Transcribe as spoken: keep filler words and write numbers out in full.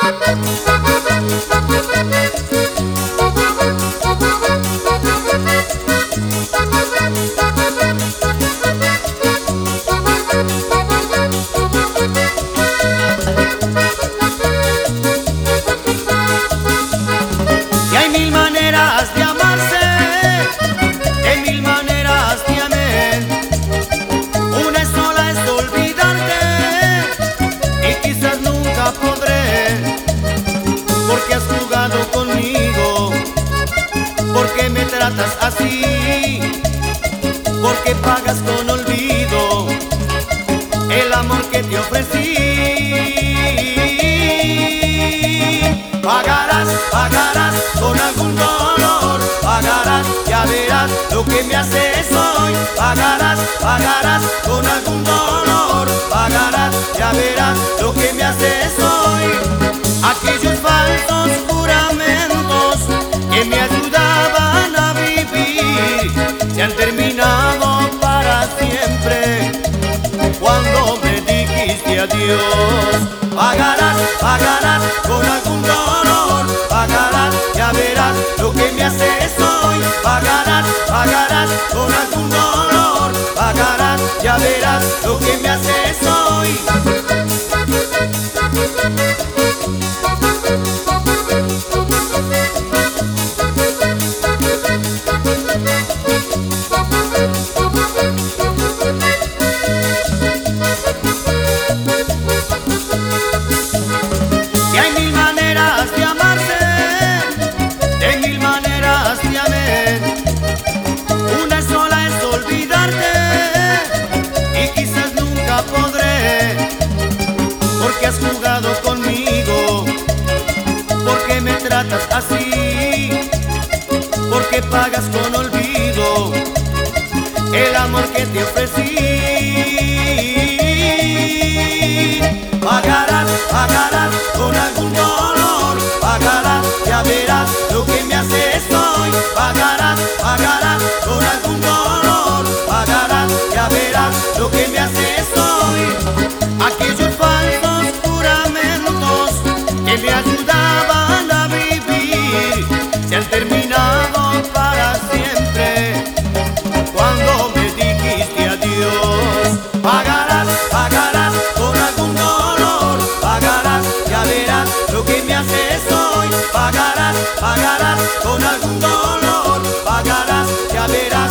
Y hay mil maneras de amarse, hay mil maneras de amar. Una sola es olvidarte y quizás nunca podré, porque has jugado conmigo, porque me tratas así, porque pagas con olvido el amor que te ofrecí. Pagarás, pagarás con algún dolor, pagarás, ya verás lo que me haces hoy. Pagarás, pagarás con algún dolor, pagarás, ya verás lo que me haces hoy. Aquellos falsos juramentos que me ayudaban a vivir se han terminado para siempre cuando me dijiste adiós. Pagarás, pagarás con algún dolor, pagarás, ya verás lo que me haces hoy. Pagarás, pagarás con algún dolor, pagarás, ya verás lo que me haces hoy. Y hay mil maneras de amarse, hay mil maneras de amar. Una sola es olvidarte y quizás nunca podré, porque has jugado conmigo, porque me tratas así, porque pagas con olvido el amor que te ofrecí. Pagarás, pagarás con algún dolor, pagarás, ya verás lo que me haces hoy. Pagarás, pagarás con algún dolor, pagarás, ya verás lo que me haces hoy. Aquellos falsos juramentos que me ayudaban a vivir se han terminado para siempre cuando me dijiste adiós. Pagarás, pagarás con algún dolor, pagarás, ya verás lo que me haces hoy. Pagarás, pagarás con algún dolor, pagarás, ya verás